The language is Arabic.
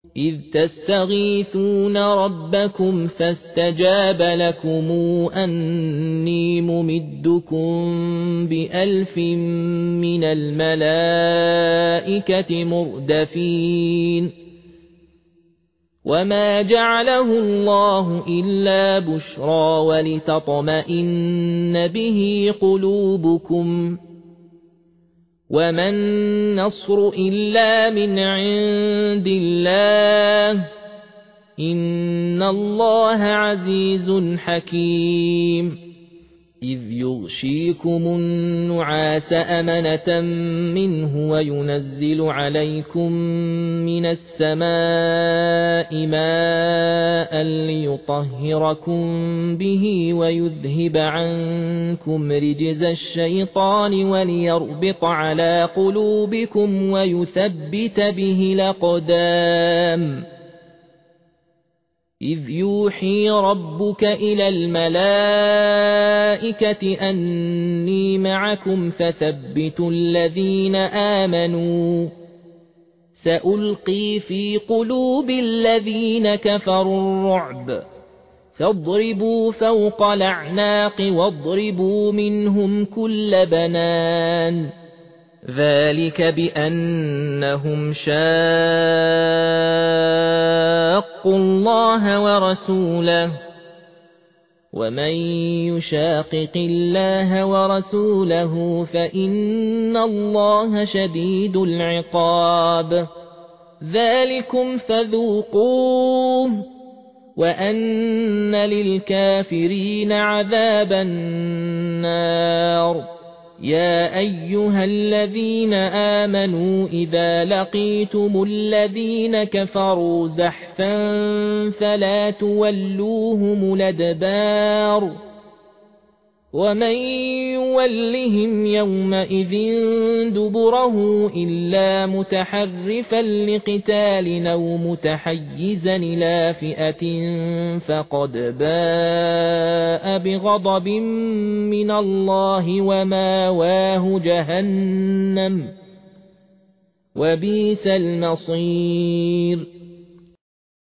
إذ تستغيثون ربكم فاستجاب لكم أني ممدكم ب1000 من الملائكة مردفين وما جعله الله إلا بشرى ولتطمئن به قلوبكم وما النصر إلا من عند الله إن الله عزيز حكيم إذ يغشيكم النعاس أمنة منه وينزل عليكم من السماء ماء ليطهركم به ويذهب عنكم رجز الشيطان وليربط على قلوبكم ويثبت به الأقدام إذ يوحي ربك إلى الملائكة أني معكم فثبتوا الذين آمنوا سألقي في قلوب الذين كفروا الرعب فاضربوا فوق الأعناق واضربوا منهم كل بنان ذلك بأنهم شاقوا الله ورسوله ومن يشاقق الله ورسوله فإن الله شديد العقاب ذلكم فذوقوه وأن للكافرين عذاب النار يا أيها الذين آمنوا إذا لقيتم الذين كفروا زحفا فلا تولوهم الأدبار ومن يولهم يومئذ دبره إلا متحرفا لقتال أو متحيزا إلى فئة فقد باء بغضب من الله وماواه جهنم وبئس المصير